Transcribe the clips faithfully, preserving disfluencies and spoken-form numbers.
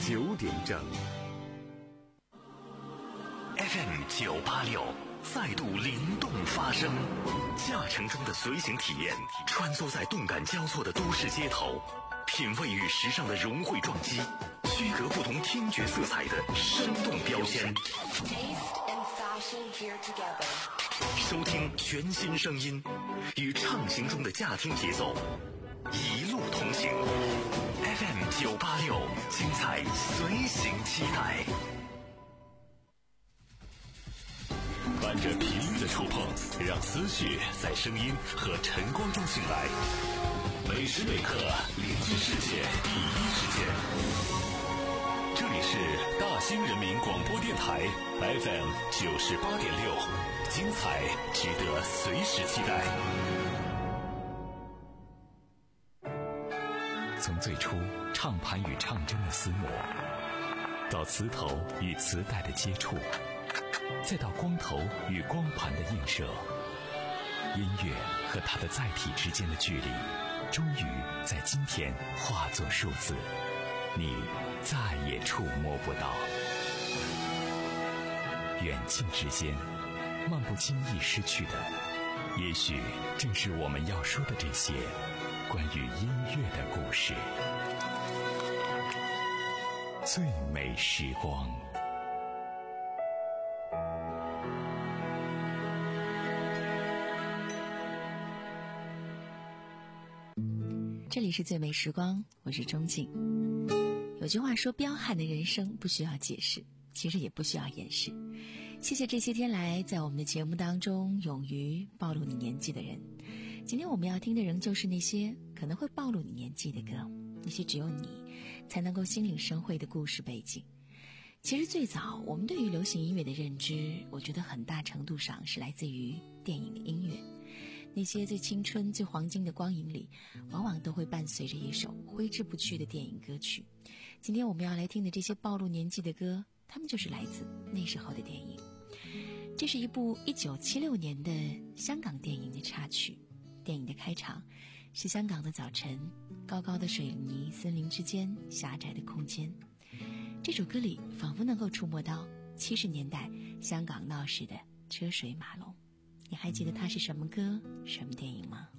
九点整。 F M 九八六再度灵动发声，驾乘中的随行体验，穿梭在动感交错的都市街头，品味与时尚的融汇撞击，区隔不同听觉色彩的生动标签。收听全新声音，与畅行中的驾听节奏，一路同行。F M 九八六，精彩随行期待。伴着频率的触碰，让思绪在声音和晨光中醒来。每时每刻连接世界第一时间。这里是大兴人民广播电台 F M 九十八点六，精彩值得随时期待。从最初唱盘与唱针的厮磨，到磁头与磁带的接触，再到光头与光盘的映射，音乐和它的载体之间的距离，终于在今天化作数字，你再也触摸不到。远近之间，漫不经意失去的，也许正是我们要说的这些关于音乐的故事。最美时光。 这里是最美时光，我是钟静。有句话说，彪悍的人生不需要解释，其实也不需要掩饰。谢谢这些天来在我们的节目当中勇于暴露你年纪的人。今天我们要听的仍旧是那些可能会暴露你年纪的歌，那些只有你才能够心领神会的故事背景。其实最早我们对于流行音乐的认知，我觉得很大程度上是来自于电影的音乐。那些最青春最黄金的光影里，往往都会伴随着一首挥之不去的电影歌曲。今天我们要来听的这些暴露年纪的歌，它们就是来自那时候的电影。这是一部一九七六年的香港电影的插曲。电影的开场是香港的早晨，高高的水泥森林之间，狭窄的空间。这首歌里仿佛能够触摸到七十年代香港闹市的车水马龙。你还记得它是什么歌，什么电影吗？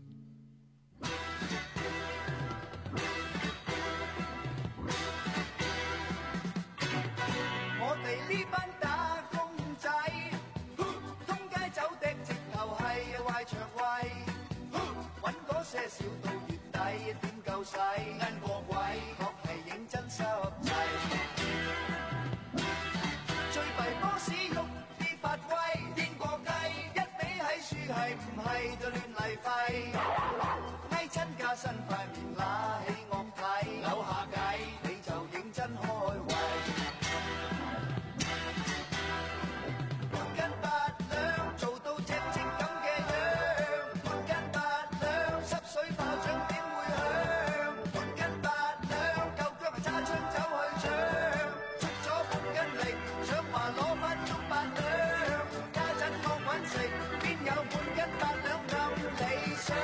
我哋呢班打工仔，通街走的直頭係壞腸胃，揾嗰些少到月底點夠使，銀過鬼確係認真濕滯，最弊波士喐啲發威，癲過雞。係唔係就亂嚟廢，挨親加身塊面揦起樂體，扭下計你就認真開胃。半斤八兩做到正正咁嘅樣，半斤八兩濕水炮仗點會響？半斤八兩夠薑係揸槍走去搶，出咗半斤力想話攞返足八兩，家陣我揾食邊有半斤八兩咁理想？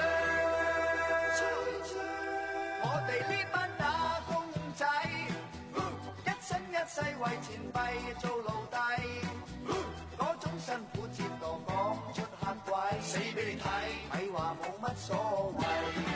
我哋呢班打工仔，一生一世為錢幣做奴隸，嗰種辛苦折墮講出嚇鬼，死俾你睇，咪話冇乜所謂。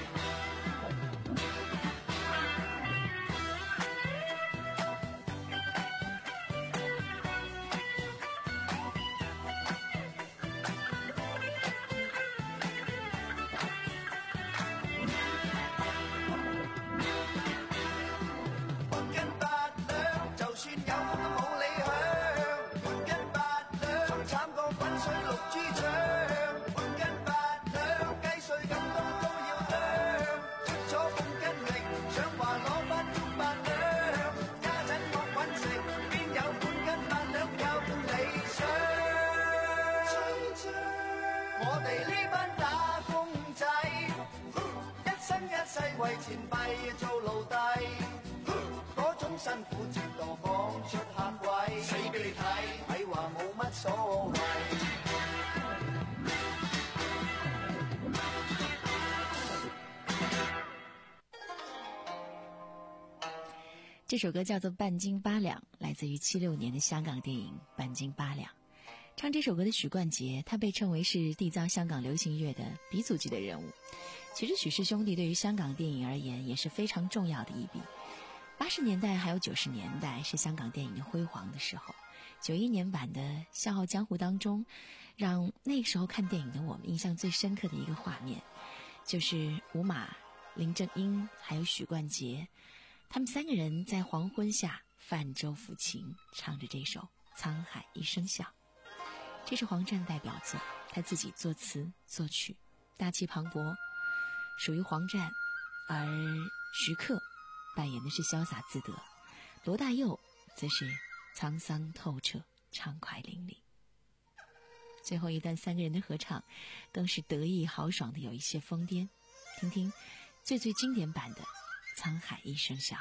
為錢幣做奴隸，嗰種辛苦折墮講出嚇鬼，死俾你睇，咪話冇乜所謂。 这这首歌叫做《半斤八两》，来自于七六年的香港电影《半斤八两》。唱这首歌的许冠杰，他被称为是缔造香港流行乐的鼻祖级的人物。其实许氏兄弟对于香港电影而言也是非常重要的一笔。八十年代还有九十年代是香港电影的辉煌的时候。九一年版的《笑傲江湖》当中，让那个时候看电影的我们印象最深刻的一个画面，就是吴马、林正英还有许冠杰，他们三个人在黄昏下泛舟抚琴，唱着这首《沧海一声笑》。这是黄战的代表作，他自己作词作曲，大气磅礴，属于黄战。而徐克扮演的是潇洒自得，罗大佑则是沧桑透彻，畅快淋漓。最后一段三个人的合唱更是得意豪爽的有一些疯癫，听听最最经典版的《沧海一声笑》。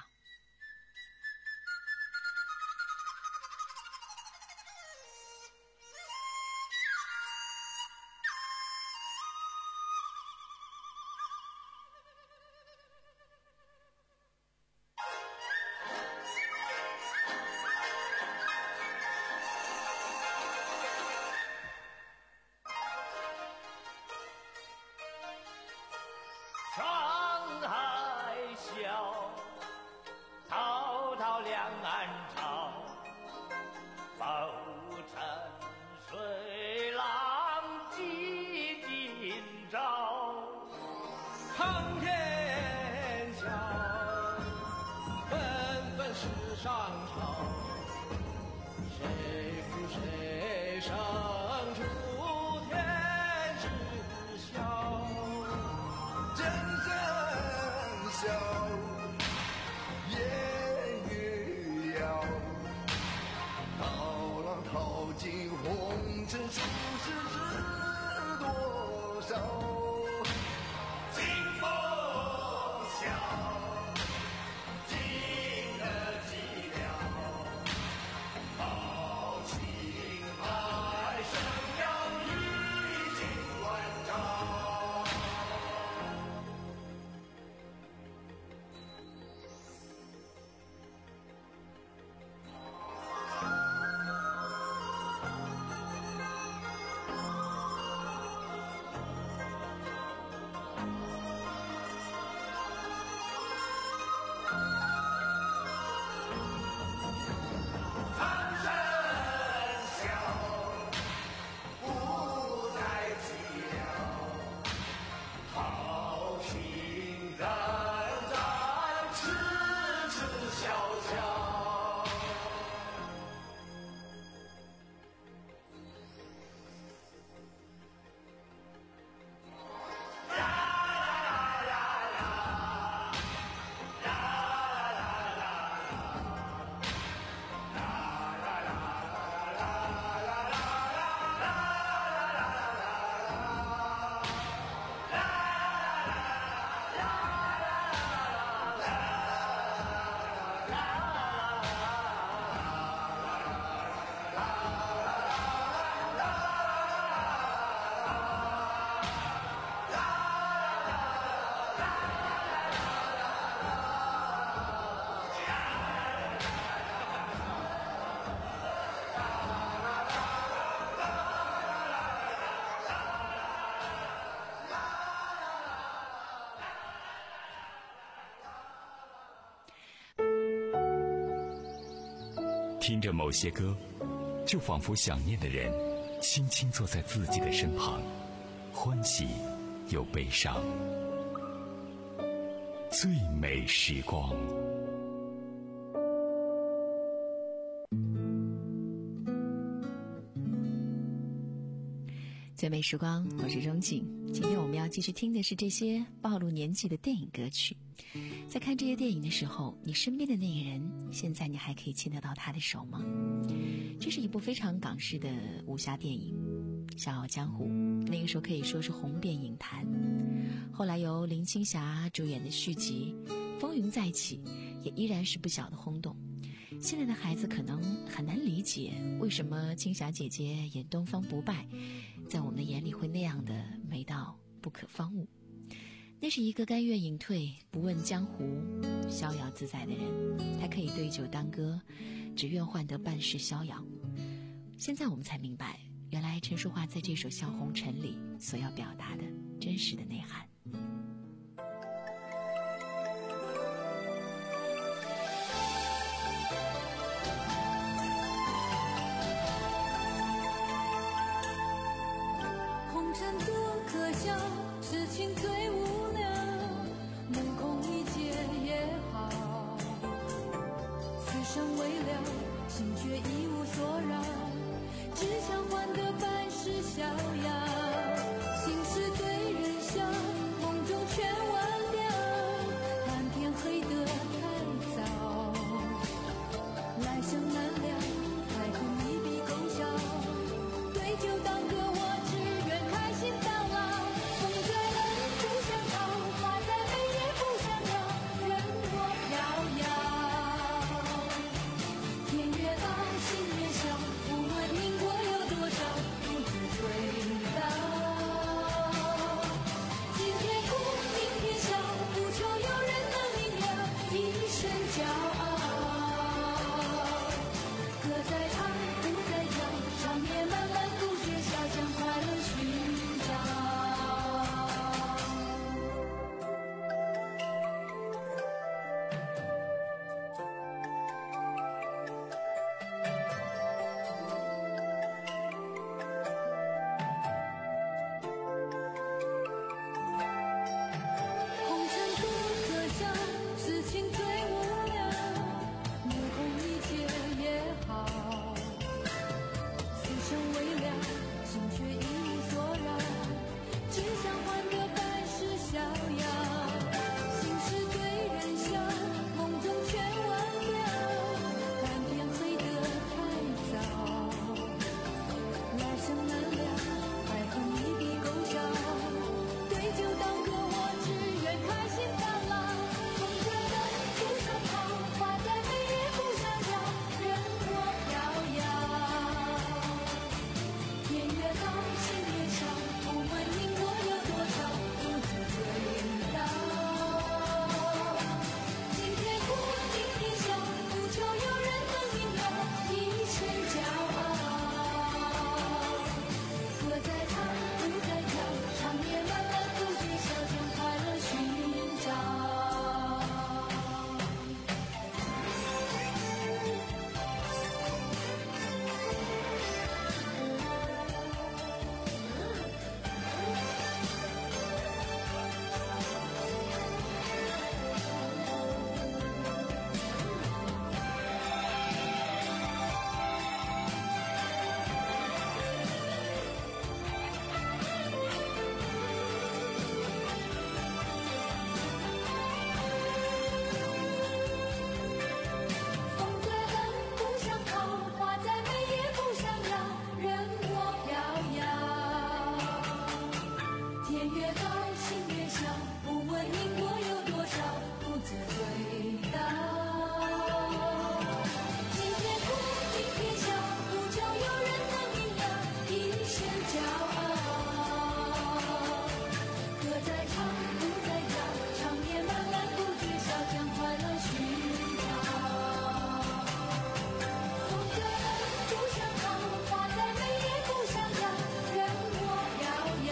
沧海笑，滔滔两岸潮，浮沉水浪几今朝。 苍天笑，纷纷世上潮，谁负谁胜出天知晓。真真笑，烟雨遥，涛浪淘尽红尘，数世知多少。 清风笑，尽得寂寥，豪情海生要历经万丈。 听着某些歌，就仿佛想念的人轻轻坐在自己的身旁，欢喜又悲伤。最美时光。 最美时光，我是钟静。今天我们要继续听的是这些暴露年纪的电影歌曲。在看这些电影的时候，你身边的那个人，现在你还可以牵得到他的手吗？这是一部非常港式的武侠电影《笑傲江湖》，那个时候可以说是红遍影坛。后来由林青霞主演的续集《风云再起》也依然是不小的轰动。现在的孩子可能很难理解为什么青霞姐姐演东方不败在我们的眼里会那样的美到不可方物。 那是一个甘愿隐退、不问江湖、逍遥自在的人。他可以对酒当歌，只愿换得半世逍遥。现在我们才明白，原来陈淑桦在这首《笑红尘》里所要表达的真实的内涵。 红尘多可笑，痴情最无聊，目空一切也好，此生未了，心却一无所扰，只想换得半世逍遥。心事对人笑，梦中全忘了，满天黑得太早，来生难料，爱恨一笔勾销，对酒当歌，我只愿开心到老。风在冷不想逃，花在美也不想要，人若飘摇。天越高，心越小，不问因果有多少，独自醉倒。今天哭，明天笑，不求有人能明了，一生骄傲。歌在唱，舞在跳，长夜漫漫不觉晓，将快乐寻找。红尘多可笑，痴情最无聊，目空一切也好，此生未了，心却一无所扰，只想换得半世逍遥。心事对人笑，梦中全忘了，半天黑得太早，来生难料，爱恨一笔勾销，对酒当歌，我只愿开心到老。风在冷不想逃，花在美也不想要，人若飘摇。天越高，心越小，不问因果有多少，独自醉倒。今天哭，明天笑，不求有人能明了，一生骄傲。歌在唱，舞在跳，长夜漫漫不觉晓，将快乐寻找。风在冷不想逃，花在美也不想要，人若飘摇。天越高，心越小，不问因果有多少，独自醉倒。今天哭，明天笑，不求有人能明了，一生骄傲。歌在唱，舞在跳，长夜漫漫不觉晓，将快乐寻找。风在冷不想逃，花在美也不想要，人若飘摇。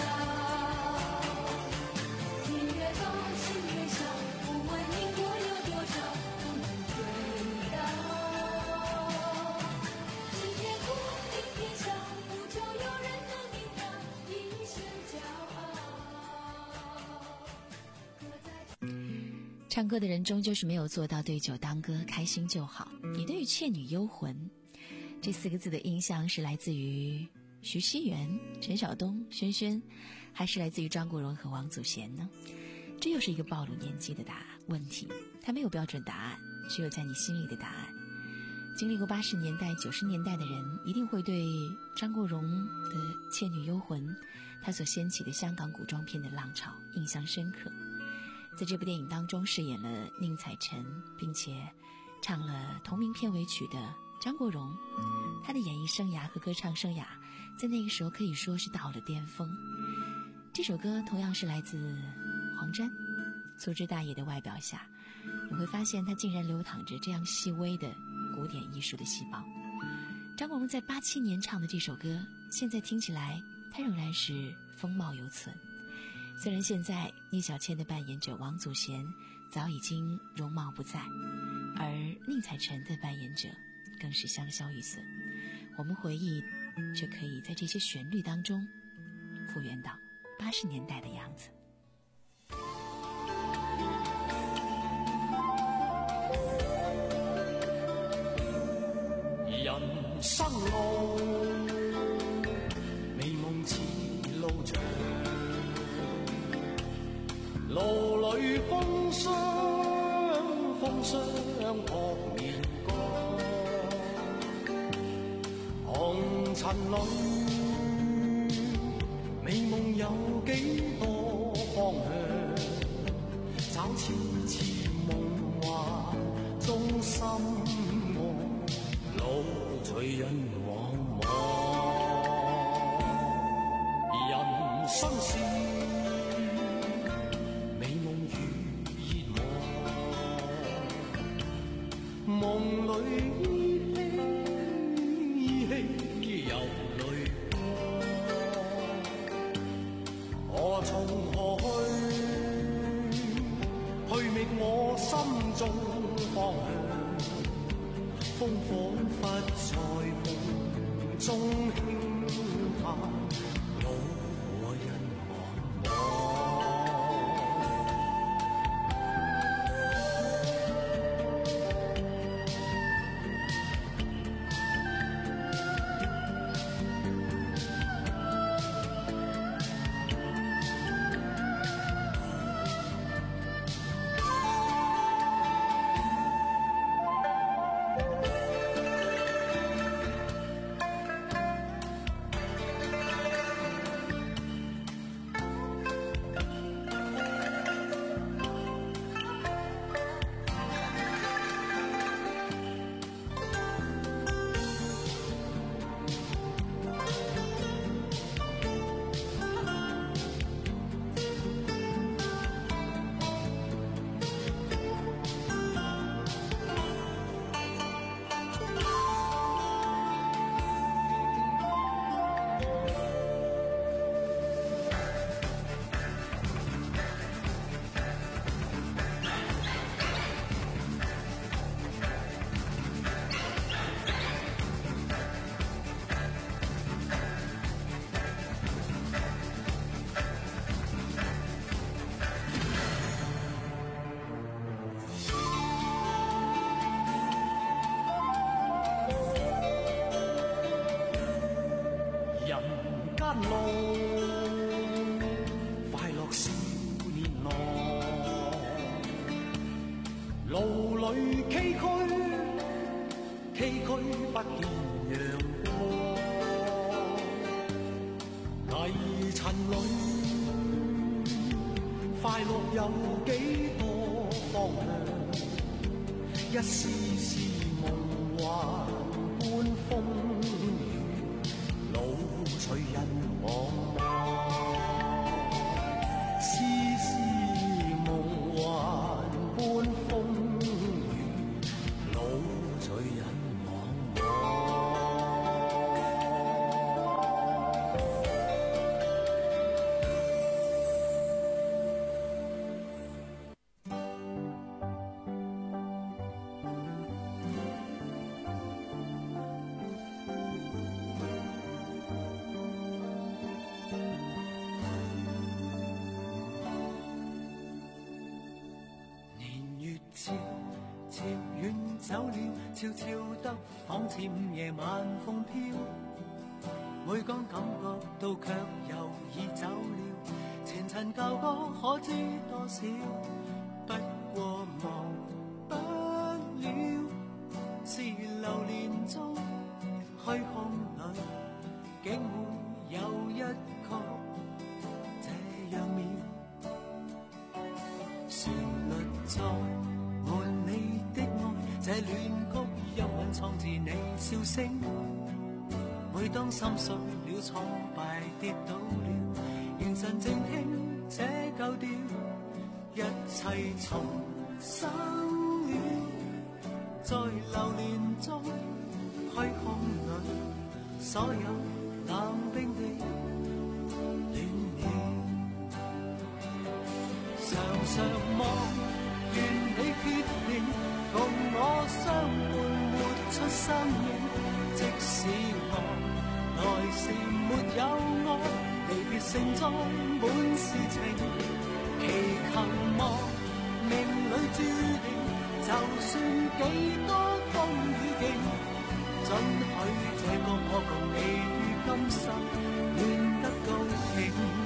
天越高，心越小，不问因果有多少，独自醉倒。今天哭，明天笑，不求有人能明了，一生骄傲。歌在唱歌的人终究是没有做到对酒当歌，开心就好。你对于《倩女幽魂》这四个字的印象是来自于徐熙媛、陈晓东、轩轩，还是来自于张国荣和王祖贤呢？这又是一个暴露年纪的答案问题，它没有标准答案，只有在你心里的答案。经历过八十年代、九十年代的人，一定会对张国荣的《倩女幽魂》他所掀起的香港古装片的浪潮印象深刻。在这部电影当中饰演了宁采臣，并且唱了同名片尾曲的张国荣，他的演艺生涯和歌唱生涯在那个时候可以说是到了巅峰。这首歌同样是来自黄沾。 粗枝大叶的外表下，你会发现它竟然流淌着这样细微的古典艺术的细胞。张国荣在八七年唱的这首歌，现在听起来它仍然是风貌犹存。虽然现在聂小倩的扮演者王祖贤早已经容貌不在，而宁采臣的扮演者更是香消玉损，我们回忆却可以在这些旋律当中复原到八十年代的样子。 人生路，美夢似路長，路裏風霜，風霜撲面光，紅塵裏，美夢有幾多方向，找次次夢幻中心愛。路隨人茫茫，人生是美夢如熱望，夢裏依稀依稀有淚光，我從何去，去覓我心中方向。風彷彿在夢中輕嘆，路和人茫茫。一絲絲夢幻般風雨，路隨人茫茫。絲絲夢幻般風雨，路隨人茫茫。悄悄得仿似午夜晚風飄，每講感覺到卻又已走了，前塵舊歌可知多少，不過忘不了，是流年中虛空裏竟會有一曲這樣妙，旋律在換你的愛，這戀曲幽韻創自你笑聲，每當心碎了挫敗跌倒了，凝神靜聽這舊調， 一切重生了，在流年中虛空裏，所有冷冰的戀了。常常望願你決定共我相伴活出生命，即使我來時沒有愛，離別盛載滿是情。祈求望命裏注定，就算幾多風雨勁，准許這個我共你於今生戀得高興。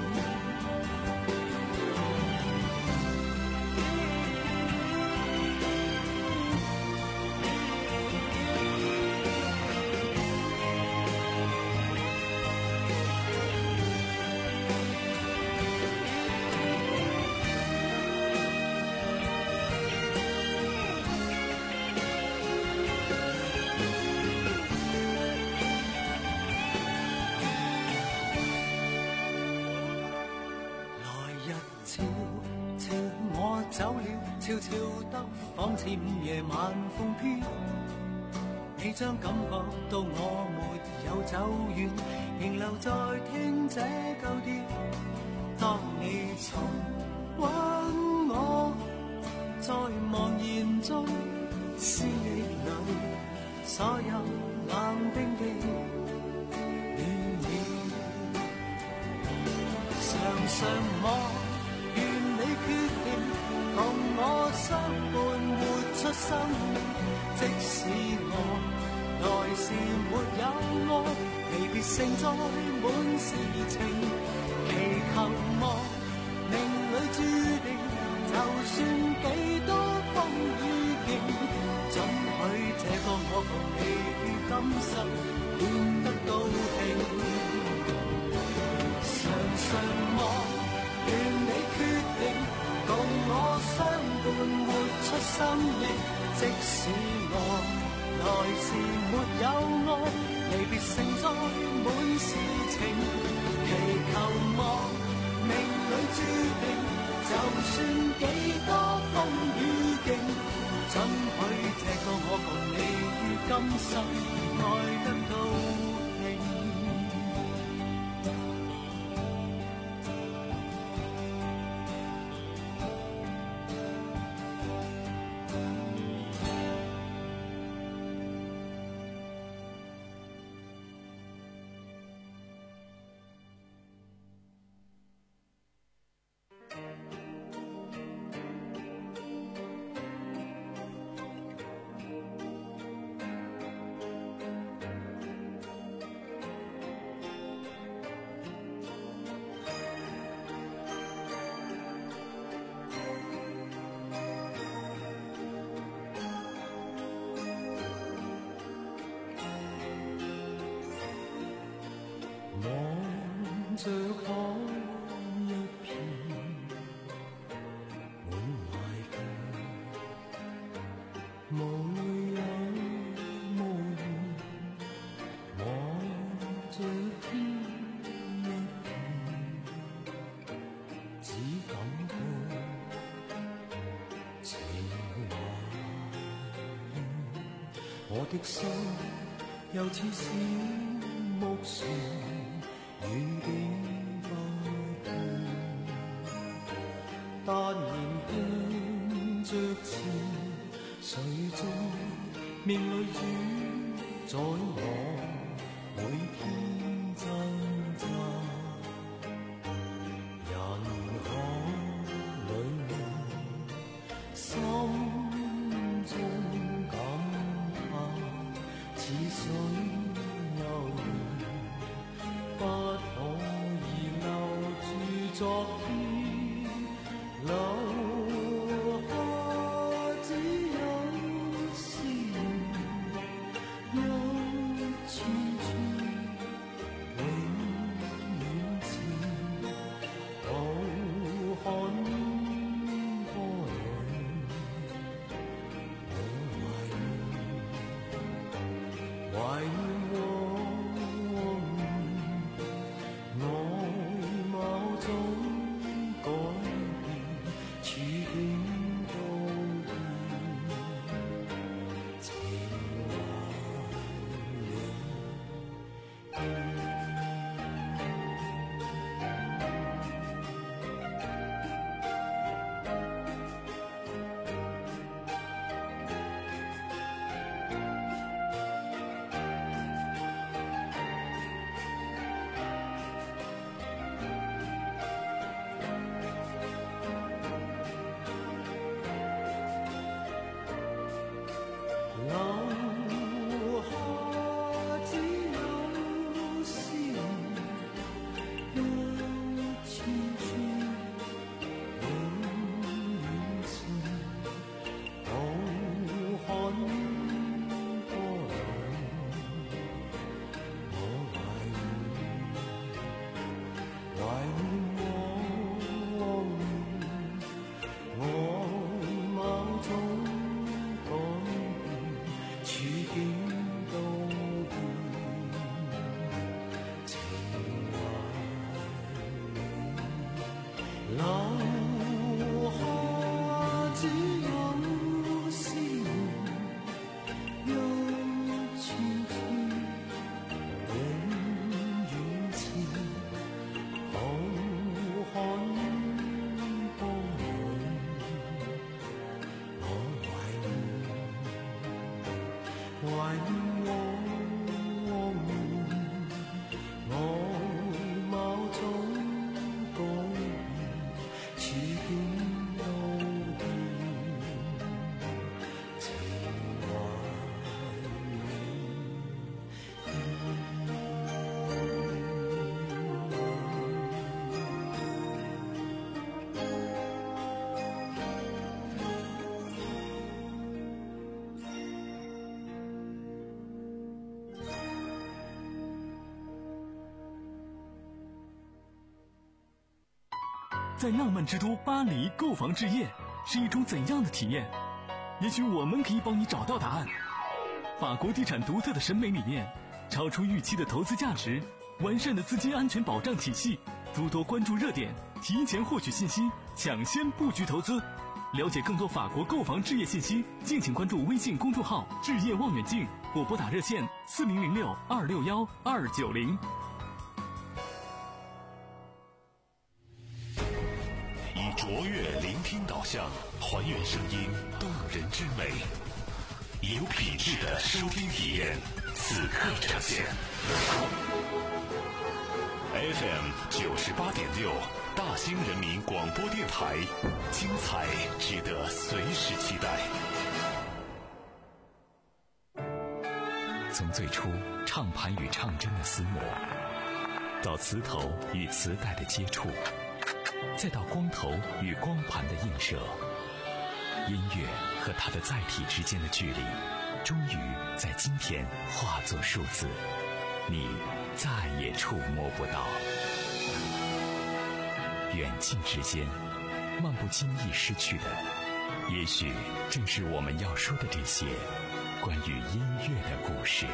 悄悄得仿似午夜晚風飄，你將感覺到我沒有走遠，仍留在聽這舊調。當你重溫我，在茫然中思憶裏，所有冷冰的暖了。常常望願你決定共我相伴活出生命，即使我來時沒有愛，離別盛載滿是情。祈求望命裏注定，就算幾多風雨勁，准許這個我共你於今生戀得高興。常常望願你決定共我相伴活出生命，即使我來時沒有愛，離別盛載滿是情。祈求望命裏注定，就算幾多風雨勁，准許這個我共你於今生愛得高興。着海一片滿懷倦，無憂無怨，望着天一片，只感到情懷。我的心又似小木船，遠景不斷，但仍聽着前水中命裏主宰我每天掙扎。人海裏心中感嘆，似水流不可以留住昨天，留下只有思念，一串串永遠前，浩瀚波裏，我懷念，懷念我。外貌中在浪漫之都巴黎购房置业是一种怎样的体验？也许我们可以帮你找到答案。法国地产独特的审美理念，超出预期的投资价值，完善的资金安全保障体系，诸多关注热点，提前获取信息，抢先布局投资。了解更多法国购房置业信息，敬请关注微信公众号“置业望远镜”或拨打热线四零零六二六幺二九零。 以卓越聆听导向，还原声音动人之美，有品质的收听体验，此刻呈现。F M 九十八点六，大兴人民广播电台，精彩值得随时期待。 从最初唱盘与唱针的厮磨，到磁头与磁带的接触，再到光头与光盘的映射，音乐和它的载体之间的距离，终于在今天化作数字，你再也触摸不到。远近之间，漫不经意失去的，也许正是我们要说的这些关于音乐的故事。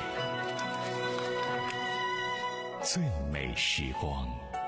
最美时光。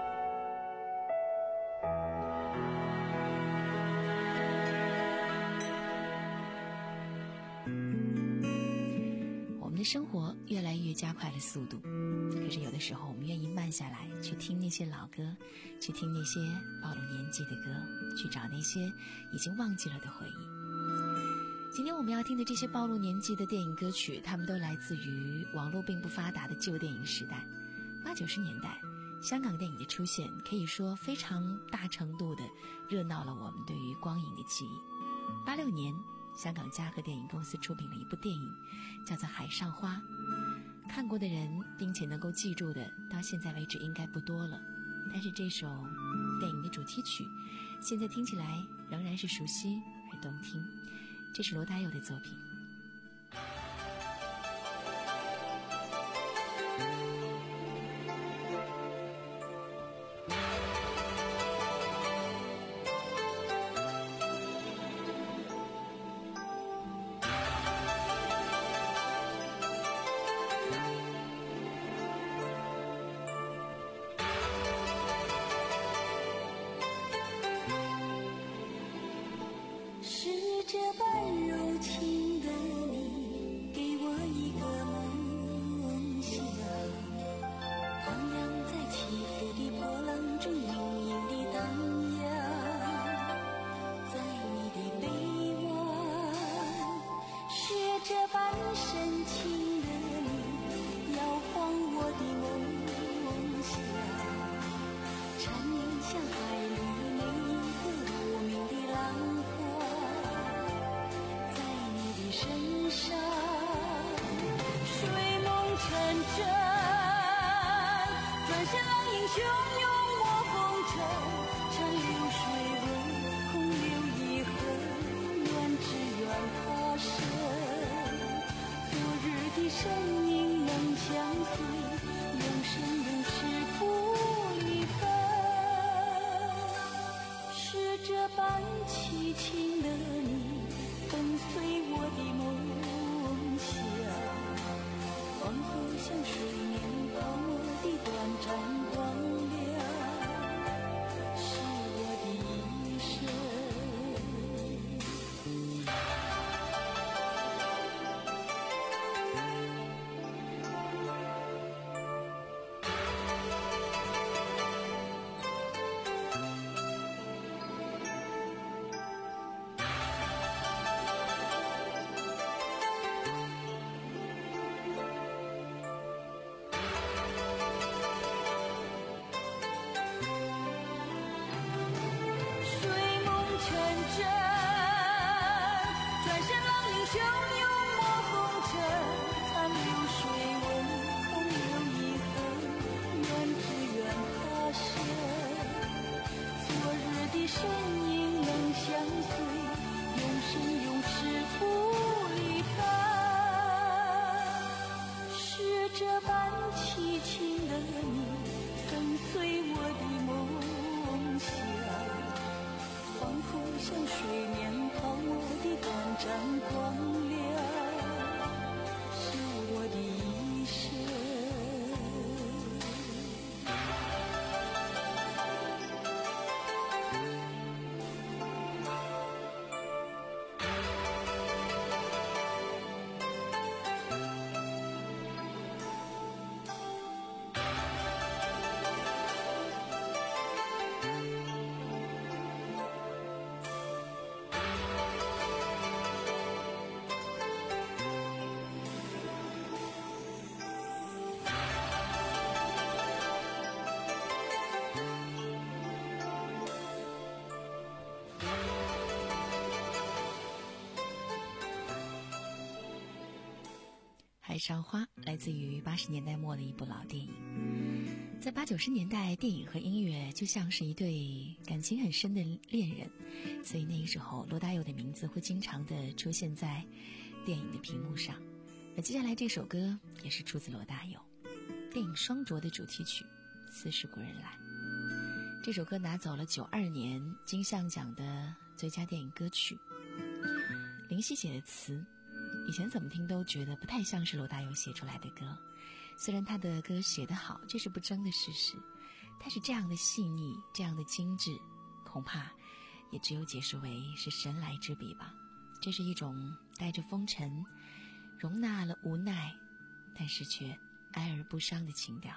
我们的生活越来越加快了速度，可是有的时候我们愿意慢下来，去听那些老歌，去听那些暴露年纪的歌，去找那些已经忘记了的回忆。今天我们要听的这些暴露年纪的电影歌曲，它们都来自于网络并不发达的旧电影时代。八九十年代，香港电影的出现可以说非常大程度的热闹了我们对于光影的记忆。八六年，香港嘉禾电影公司出品了一部电影，叫做《海上花》。看过的人并且能够记住的，到现在为止应该不多了。但是这首电影的主题曲，现在听起来仍然是熟悉而动听。这是罗大佑的作品。 这般柔情的你，给我一个梦想，荡漾在起伏的波浪中，隐隐地荡漾。在你的臂弯，是这般深情的你，摇晃我的梦想，缠绵像海里每一个无名的浪花。身上睡梦成真，转身浪影汹涌我风尘，长流水温空留遗恨，愿只愿他生。昨日的身影能相随，永生永世不离分。是这般凄情的你，跟随我的梦想，仿佛像水面泡沫的短暂光亮，是我的一生。身影能相随，永生永世不离分。是这般凄情的你，跟随我的梦想。 仿佛像水面泡沫的短暂光亮，是我的一生。 海上花来自于八十年代末的一部老电影。在八九十年代，电影和音乐就像是一对感情很深的恋人，所以那个时候罗大佑的名字会经常的出现在电影的屏幕上。而接下来这首歌也是出自罗大佑电影《双啄》的主题曲《似是故人来》。这首歌拿走了九二年金像奖的最佳电影歌曲。林夕写的词，以前怎么听都觉得不太像是罗大佑写出来的歌，虽然他的歌写得好，这是不争的事实，但是这样的细腻，这样的精致，恐怕也只有解释为是神来之笔吧。这是一种带着风尘，容纳了无奈，但是却哀而不伤的情调。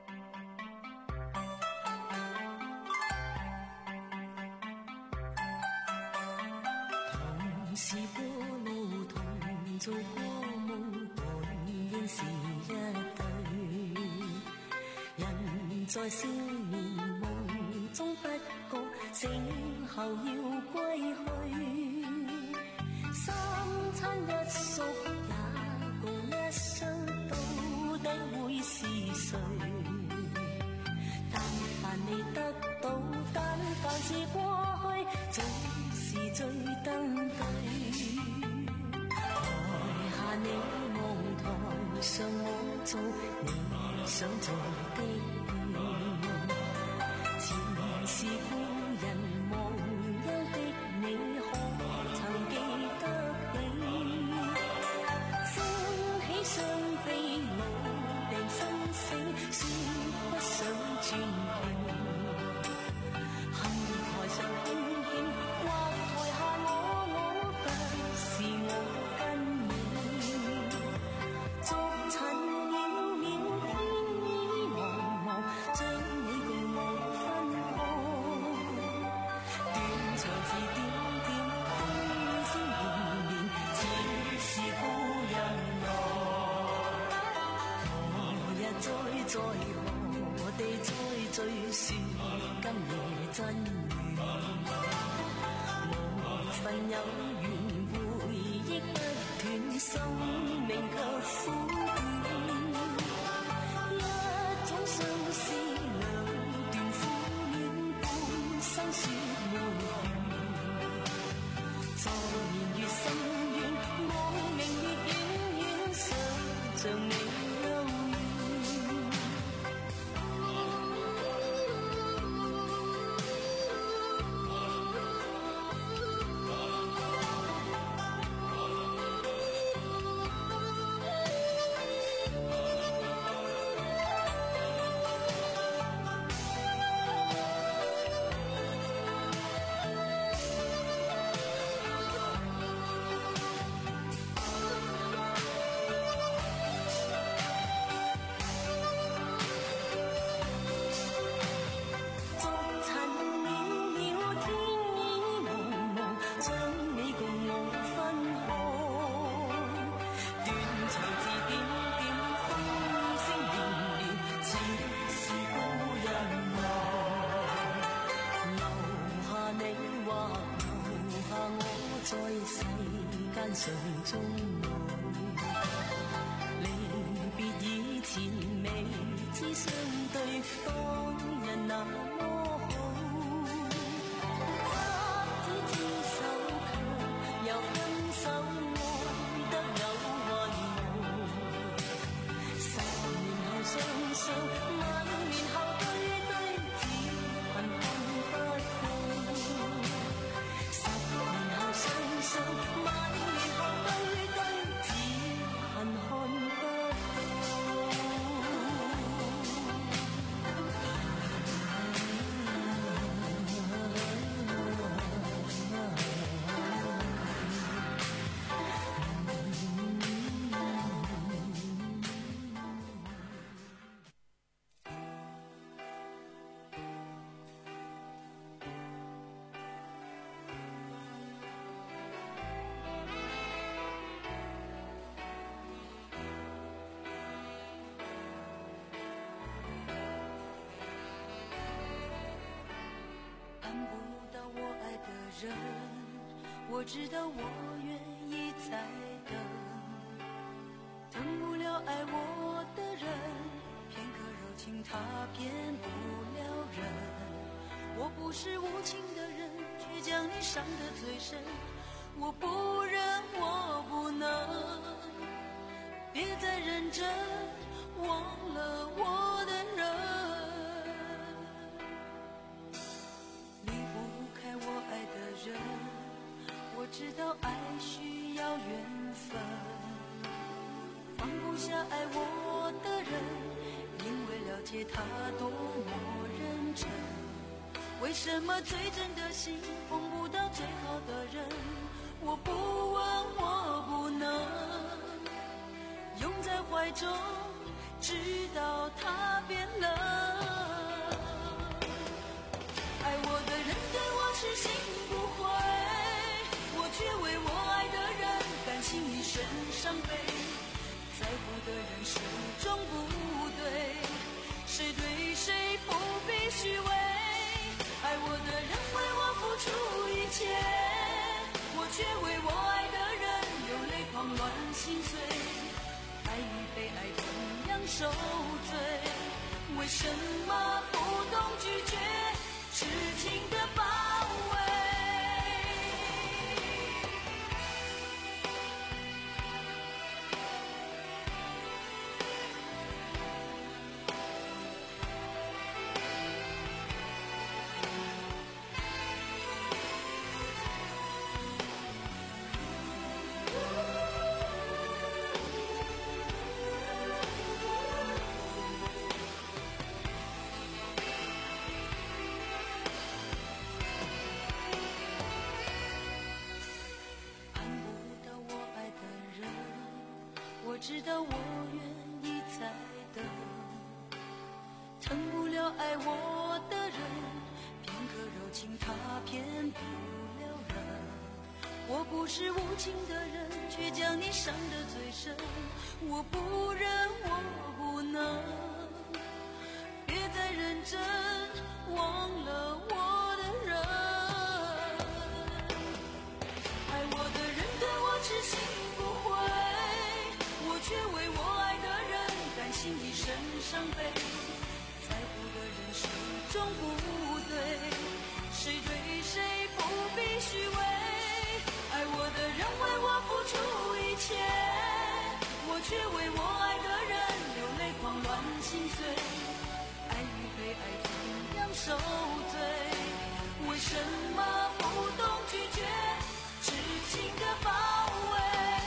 同是过路，同做過夢，本應是一對。人在少年夢中不覺，醒後要歸去。三餐一宿也共一生，到底會是誰？但凡未得到，但凡是過去，總是最登對。台下你望，台上我做你想做的戲。前是故人忘憂的你，可曾記得起？歡喜傷悲老病生死，說不想傳奇。恨台上輕輕，或台下我我，不是我跟你。逐塵渺渺，天意茫茫，將你共我分開。斷腸字點點，風聲綿綿，似是故人來。何日再在何地再聚，說今夜真緣。無份有緣，回憶不斷，生命卻苦短。一種相思，兩段苦戀，半生說沒完。在年月深遠，望明月遠遠，想像你幽怨。逐塵渺渺，天意茫茫，將你共我分開。斷腸字點點，風聲連連，似是故人來。留下你或留下我，在世間上終來。離別以前，未知相對方人那麼好。執子之手，卻又分手，愛得有雲霧。十年後相想，萬年後對對，只恨看不到。 人，我知道我愿意再等，等不了爱我的人，片刻柔情他骗不了人。我不是无情的人，却将你伤得最深，我不忍我不能，别再认真忘了我的人。我知道爱需要缘分，放不下爱我的人，因为了解他多么认真。为什么最真的心碰不到最好的人？我不问我不能，拥在怀中直到他变冷。爱我的人对我痴心不悔，我却为我爱的人甘心一生伤悲。在乎的人始终不对，谁对谁不必虚伪。爱我的人为我付出一切，我却为我爱的人流泪狂乱心碎。爱与被爱同样受罪，为什么不懂拒绝痴情的包围？我知道我愿意再等，疼不了爱我的人，片刻柔情他骗不了人。我不是无情的人，却将你伤得最深。我不忍我不能，别再认真忘了我的人。爱我的人对我痴心不悔，我却为我爱的人甘心一生伤悲。在乎的人始终不对，谁对谁不必虚伪。爱我的人为我付出一切，我却为我爱的人流泪狂乱心碎。爱与被爱同样受罪，为什么不懂拒绝痴情的包围？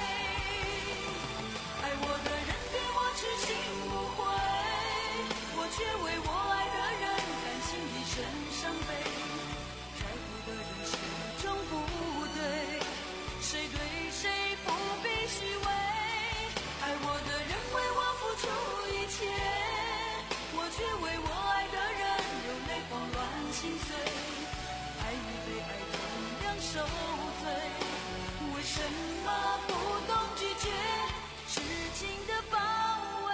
爱我的人对我痴心不悔，我却为我爱的人甘心一生伤悲。在乎的人始终不对，谁对谁不必虚伪。爱我的人为我付出一切，我却为我爱的人流泪狂乱心碎。爱与被爱同样受罪，为什么不懂拒绝痴情的包围？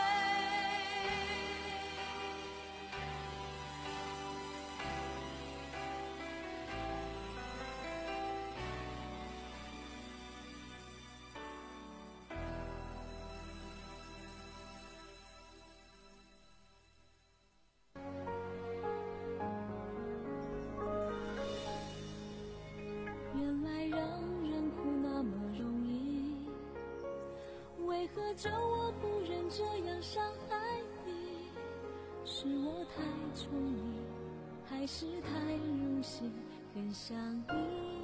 原来让人哭那么容易，为何就我不忍这样伤害你？是我太宠你，还是太入戏，很想你？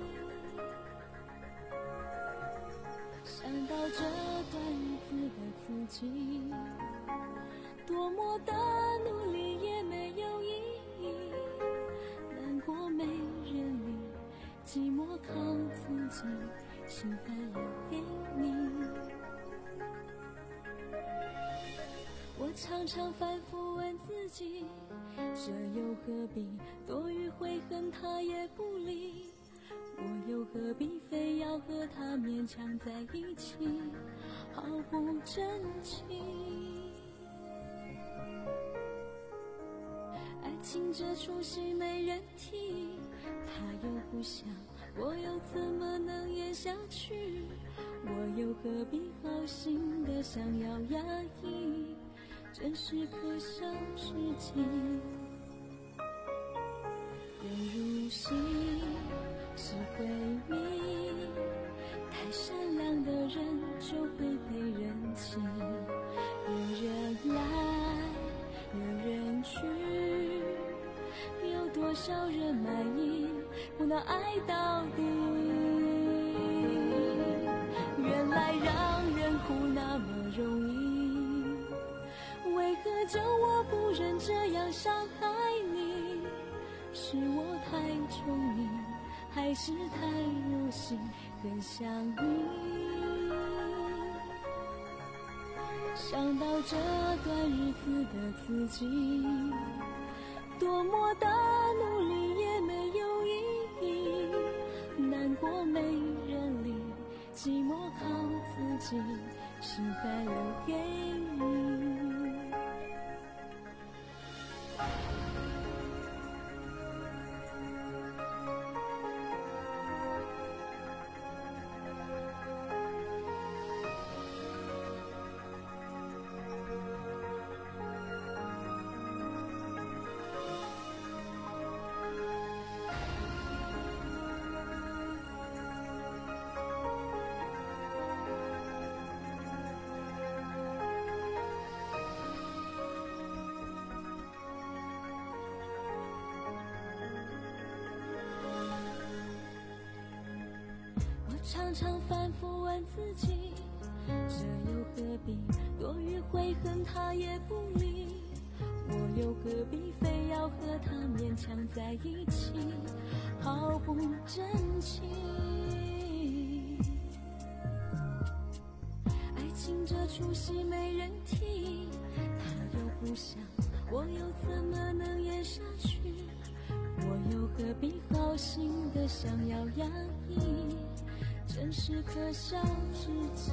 想到这段日子的自己，多么的努力也没有意义，难过没人理，寂寞靠自己，心还要给你。我常常反复问自己，这又何必？多余悔恨他也不理，我又何必非要和他勉强在一起，毫不真情。爱情这出戏没人替，他又不想我又怎么能演下去？我又何必好心的想要压抑，真是可笑事情。人如戏，是回忆，太善良的人就会被人欺。有人来，有人去，有多少人满意，不能爱到底。原来让人哭那么容易，为何就我不忍这样伤害你？是我太宠你，还是太入戏，很想你？想到这段日子的自己，多么的努力也没有意义，难过没人理，寂寞靠自己，心还留给你。常常反复问自己，这又何必？多余悔恨他也不理，我又何必非要和他勉强在一起，毫不真情。爱情这出戏没人替，他又不想，我又怎么能演下去？我又何必好心的想要压抑，真是可笑事情。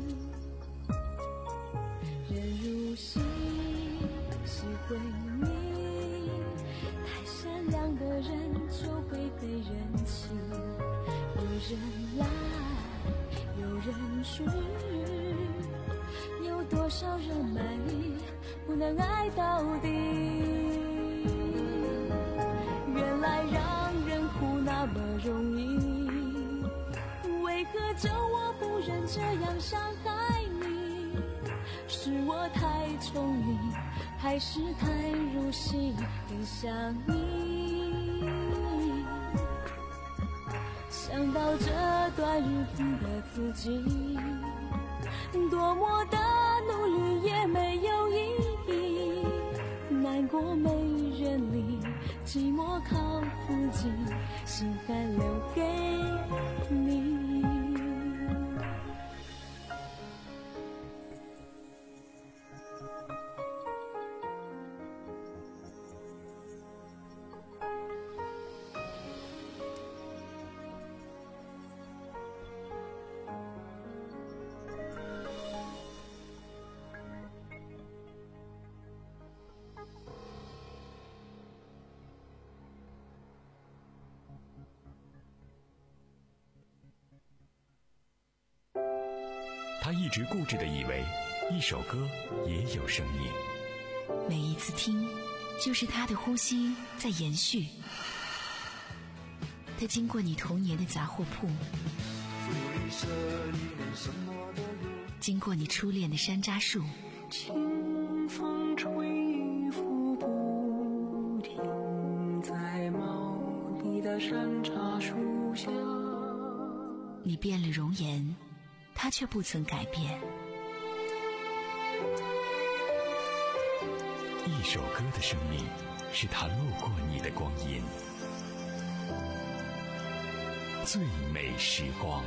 人如戏，是回忆，太善良的人就会被人欺。有人来，有人去，有多少人满意，不能爱到底。原来让人哭那么容易，为何就我不忍这样伤害你？是我太宠你，还是太入戏，很想你？想到这段日子的自己，多么的努力也没有意义，难过没人理，寂寞靠自己，心还留给你。 他一直固执地以为一首歌也有生命， 每一次听就是他的呼吸在延续。他经过你童年的杂货铺，经过你初恋的山楂树， 清风吹拂不停，在茂密的山楂树下。 你变了容颜，他却不曾改变。 一首歌的生命，是他路过你的光阴。最美时光。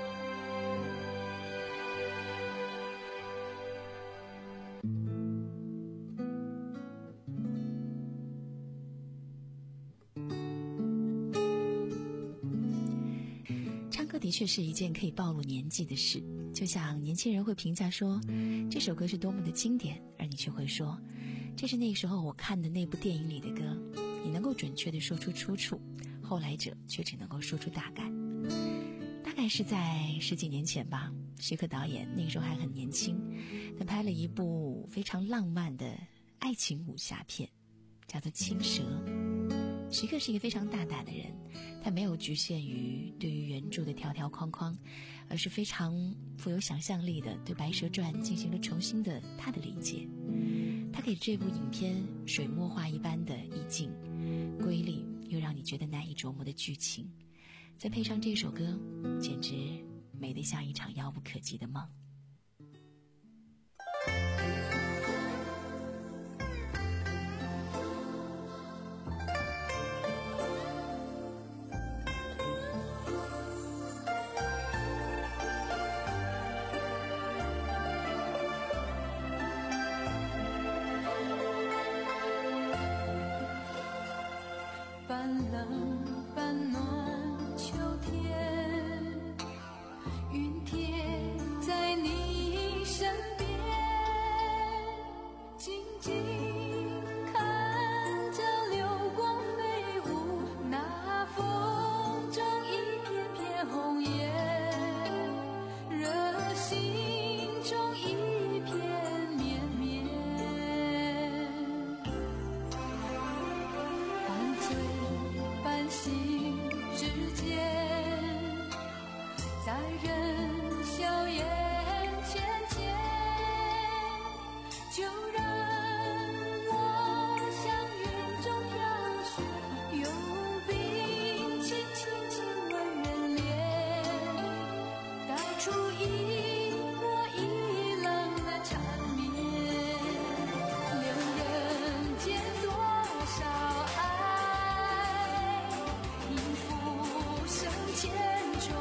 唱歌的确是一件可以暴露年纪的事，就像年轻人会评价说这首歌是多么的经典，而你却会说这是那时候我看的那部电影里的歌。你能够准确地说出出处， 后来者却只能够说出大概。大概是在十几年前吧，徐克导演那个时候还很年轻，他拍了一部非常浪漫的爱情武侠片，叫做《青蛇》。徐克是一个非常大胆的人，他没有局限于对于原著的条条框框，而是非常富有想象力的对《白蛇传》进行了重新的他的理解。他给这部影片水墨画一般的意境，瑰丽又让你觉得难以琢磨的剧情，再配上这首歌，简直美得像一场遥不可及的梦。 半冷半暖秋天，云贴在你身边，静静看着流光飞舞，那风中一片片红叶，热心中一片绵绵，半醉半醒之间，在人笑颜浅浅，就让我向云中飘雪，用冰轻轻亲吻人脸，道出一热一冷的缠绵，留人间多少爱，应付生前重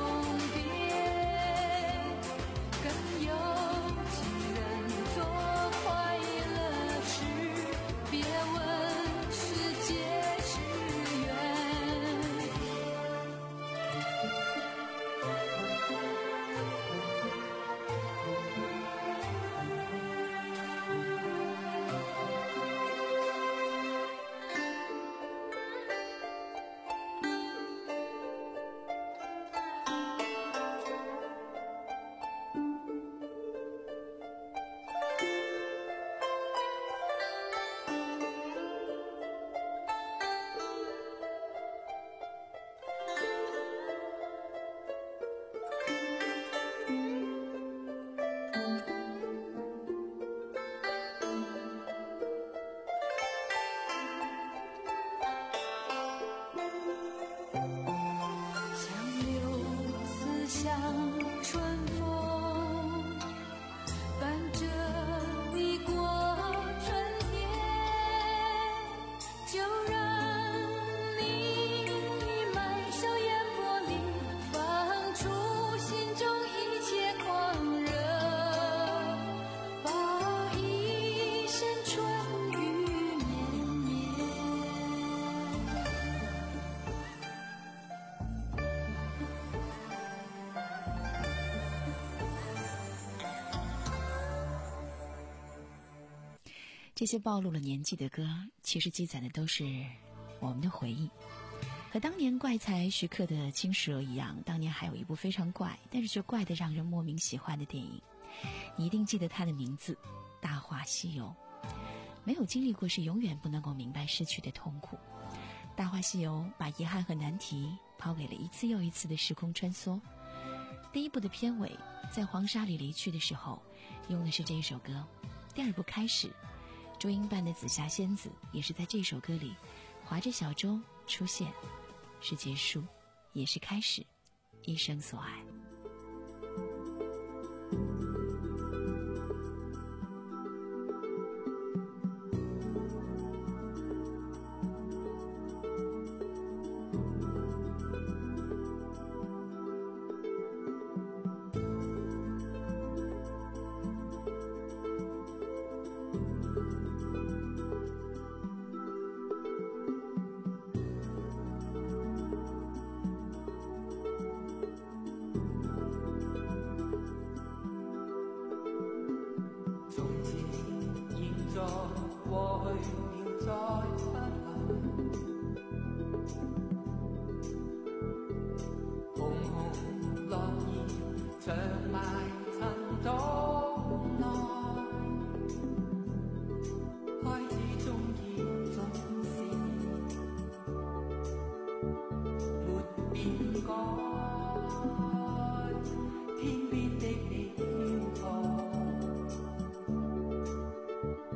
叠，更有情人做快乐事，别问世界之缘。像柳丝像春风，伴着你过春天，就让你满手烟波里放出心中一切狂热，报一生春雨绵绵。 这些暴露了年纪的歌，其实积攒的都是我们的回忆。和当年怪才徐克的《青蛇》一样，当年还有一部非常怪，但是却怪得让人莫名喜欢的电影，你一定记得它的名字《大话西游》。没有经历过是永远不能够明白失去的痛苦。《大话西游》把遗憾和难题抛给了一次又一次的时空穿梭。第一部的片尾，在黄沙里离去的时候，用的是这一首歌。第二部开始，周英扮的紫霞仙子也是在这首歌里划着小舟出现，是结束，也是开始，一生所爱。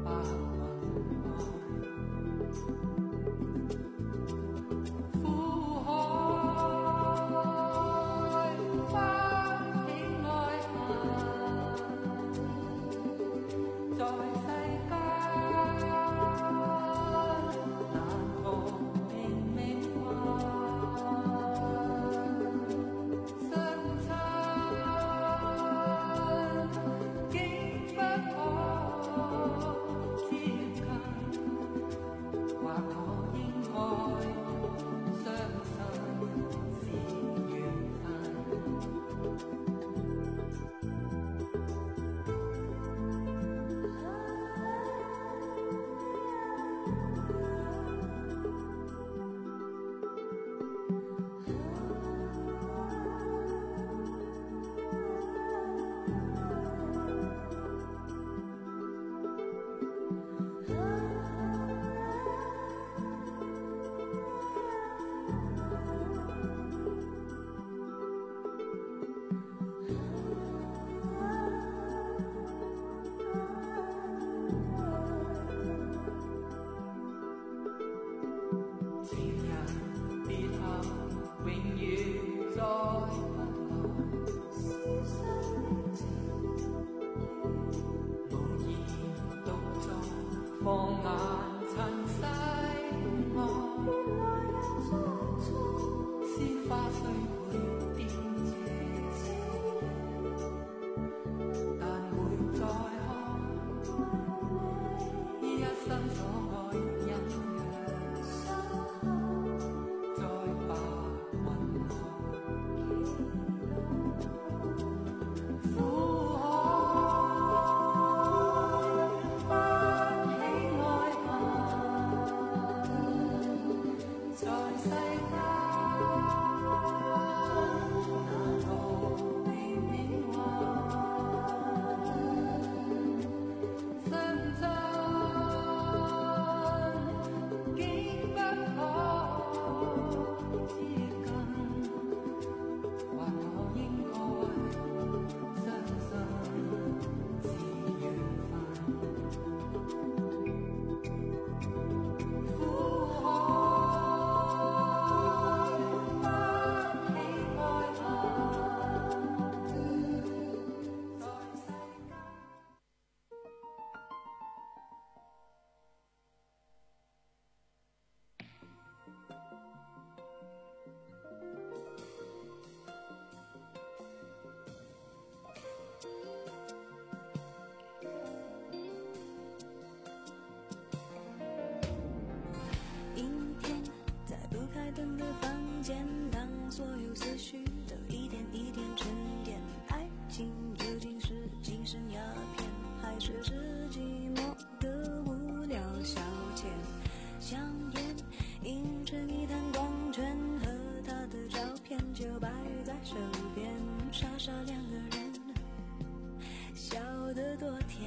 灯的房间，当所有思绪都一点一点沉淀，爱情究竟是精神鸦片，还是是寂寞的无聊消遣？香烟映成一滩光圈，和他的照片就摆在手边，傻傻两个人笑得多甜。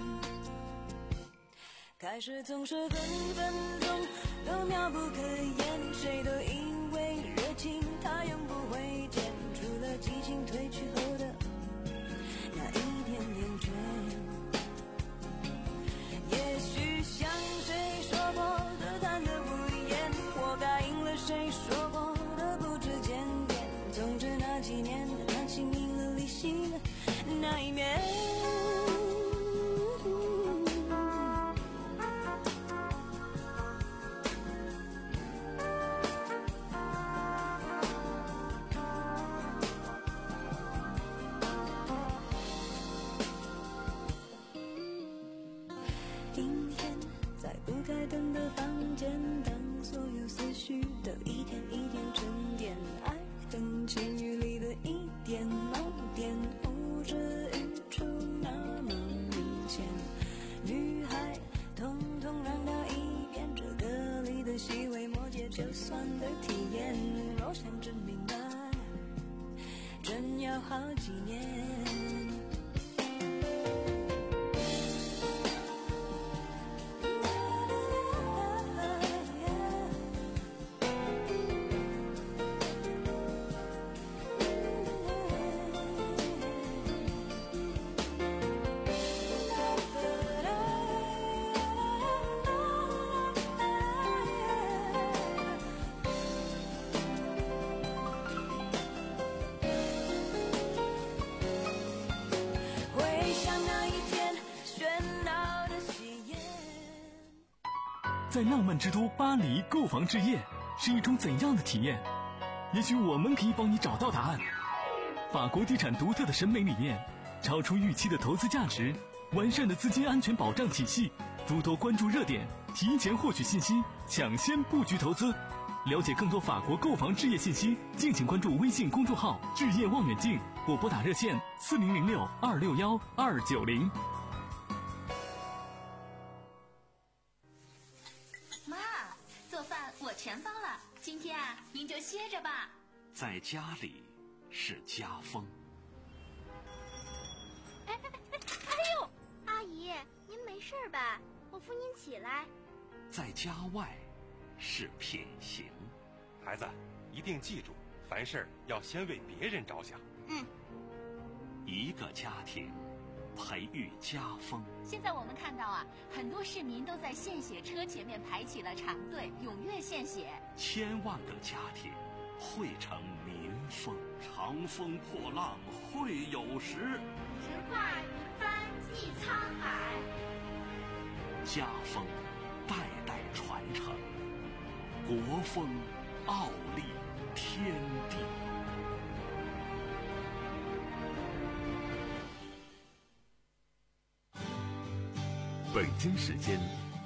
开始总是分分钟都妙不可言，谁都因为热情他永不会减，除了激情褪去后的那一点点倦。也许像谁说过的谈得不厌，我答应了谁说过的不知检点，总之那几年感情赢了理性那一面。今天在不开灯的房间，当所有思绪都一点一点沉淀，爱恨情欲里的一点盲点，呼之欲出那么明显。女孩统统让到一边，这歌里的细微末节就算的体验，若想真明白，真要好几年。 在浪漫之都巴黎购房置业是一种怎样的体验？也许我们可以帮你找到答案。法国地产独特的审美理念，超出预期的投资价值，完善的资金安全保障体系，诸多关注热点，提前获取信息，抢先布局投资。了解更多法国购房置业信息，敬请关注微信公众号“置业望远镜”或拨打热线四零零六二六幺二九零。 妈，做饭我全包了，今天啊，您就歇着吧。 在家里是家风。 哎哎哎哎呦！阿姨，您没事吧？我扶您起来。 在家外是品行。 孩子，一定记住，凡事要先为别人着想。 嗯。 一个家庭培育家风。 现在我们看到啊，很多市民都在献血车前面排起了长队，踊跃献血。 千万个家庭汇成民风。长风破浪会有时， 直跨云帆济沧海。 家风代代传承，国风傲立天地。 北京时间